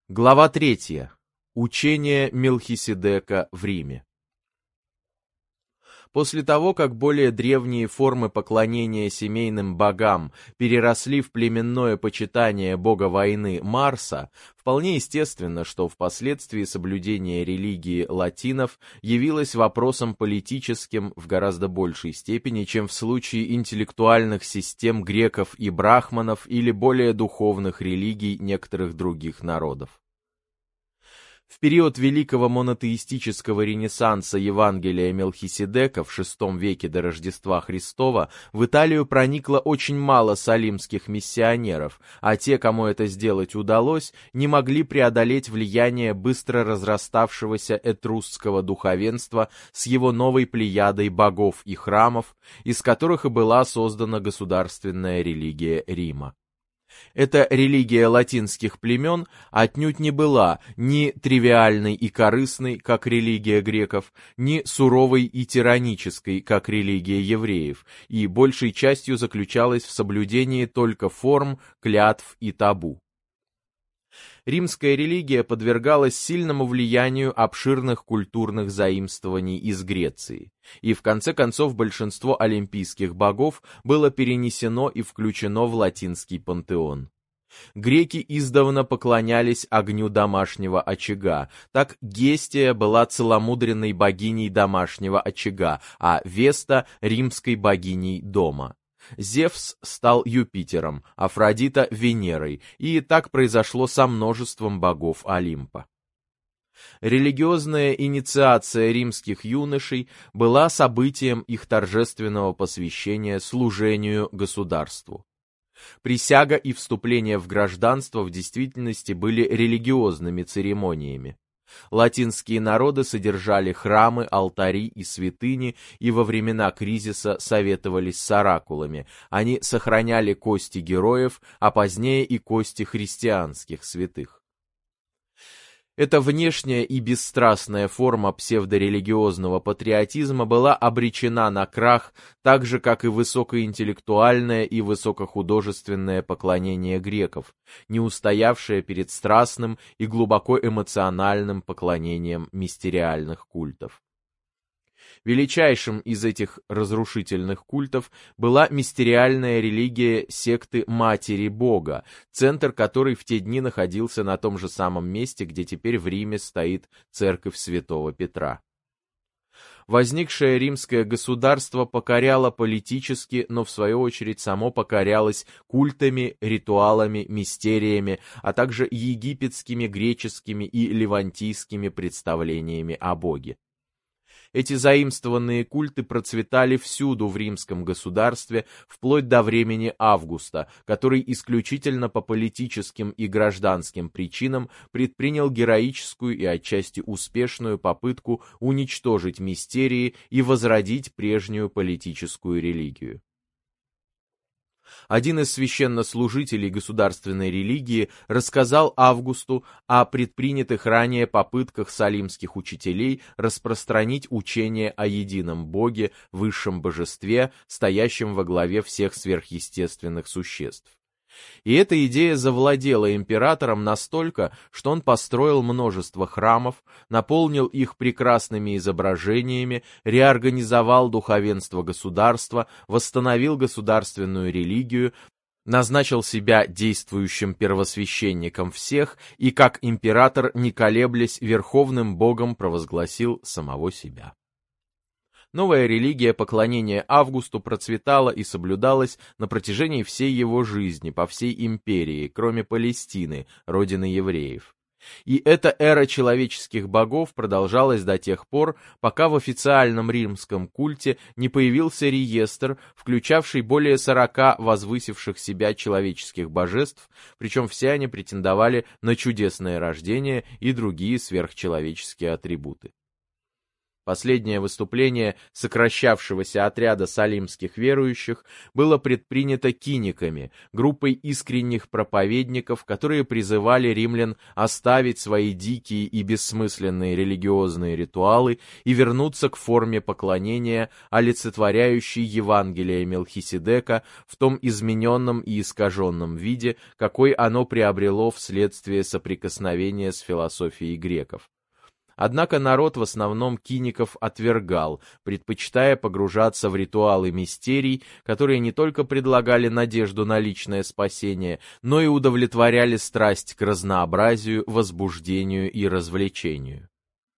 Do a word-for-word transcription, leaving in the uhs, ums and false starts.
Глава третья. Учение Мелхиседека в Риме. После того, как более древние формы поклонения семейным богам переросли в племенное почитание бога войны Марса, вполне естественно, что впоследствии соблюдение религии латинов явилось вопросом политическим в гораздо большей степени, чем в случае интеллектуальных систем греков и брахманов или более духовных религий некоторых других народов. В период Великого монотеистического ренессанса Евангелия Мелхиседека в шестом веке до Рождества Христова в Италию проникло очень мало салимских миссионеров, а те, кому это сделать удалось, не могли преодолеть влияние быстро разраставшегося этрусского духовенства с его новой плеядой богов и храмов, из которых и была создана государственная религия Рима. Эта религия латинских племен отнюдь не была ни тривиальной и корыстной, как религия греков, ни суровой и тиранической, как религия евреев, и большей частью заключалась в соблюдении только форм, клятв и табу. Римская религия подвергалась сильному влиянию обширных культурных заимствований из Греции, и в конце концов большинство олимпийских богов было перенесено и включено в латинский пантеон. Греки издавна поклонялись огню домашнего очага, так Гестия была целомудренной богиней домашнего очага, а Веста — римской богиней дома. Зевс стал Юпитером, Афродита — Венерой, и так произошло со множеством богов Олимпа. Религиозная инициация римских юношей была событием их торжественного посвящения служению государству. Присяга и вступление в гражданство в действительности были религиозными церемониями. Латинские народы содержали храмы, алтари и святыни, и во времена кризиса советовались с оракулами. Они сохраняли кости героев, а позднее и кости христианских святых. Эта внешняя и бесстрастная форма псевдорелигиозного патриотизма была обречена на крах, так же, как и высокоинтеллектуальное и высокохудожественное поклонение греков, не устоявшее перед страстным и глубоко эмоциональным поклонением мистериальных культов. Величайшим из этих разрушительных культов была мистериальная религия секты Матери Бога, центр которой в те дни находился на том же самом месте, где теперь в Риме стоит церковь Святого Петра. Возникшее римское государство покоряло политически, но в свою очередь само покорялось культами, ритуалами, мистериями, а также египетскими, греческими и левантийскими представлениями о Боге. Эти заимствованные культы процветали всюду в римском государстве, вплоть до времени Августа, который исключительно по политическим и гражданским причинам предпринял героическую и отчасти успешную попытку уничтожить мистерии и возродить прежнюю политическую религию. Один из священнослужителей государственной религии рассказал Августу о предпринятых ранее попытках салимских учителей распространить учение о едином Боге, высшем божестве, стоящем во главе всех сверхъестественных существ. И эта идея завладела императором настолько, что он построил множество храмов, наполнил их прекрасными изображениями, реорганизовал духовенство государства, восстановил государственную религию, назначил себя действующим первосвященником всех и, как император, не колеблясь, верховным богом провозгласил самого себя. Новая религия поклонения Августу процветала и соблюдалась на протяжении всей его жизни по всей империи, кроме Палестины, родины евреев. И эта эра человеческих богов продолжалась до тех пор, пока в официальном римском культе не появился реестр, включавший более сорока возвысивших себя человеческих божеств, причем все они претендовали на чудесное рождение и другие сверхчеловеческие атрибуты. Последнее выступление сокращавшегося отряда салимских верующих было предпринято киниками, группой искренних проповедников, которые призывали римлян оставить свои дикие и бессмысленные религиозные ритуалы и вернуться к форме поклонения, олицетворяющей Евангелие Мелхиседека в том измененном и искаженном виде, какой оно приобрело вследствие соприкосновения с философией греков. Однако народ в основном киников отвергал, предпочитая погружаться в ритуалы мистерий, которые не только предлагали надежду на личное спасение, но и удовлетворяли страсть к разнообразию, возбуждению и развлечению.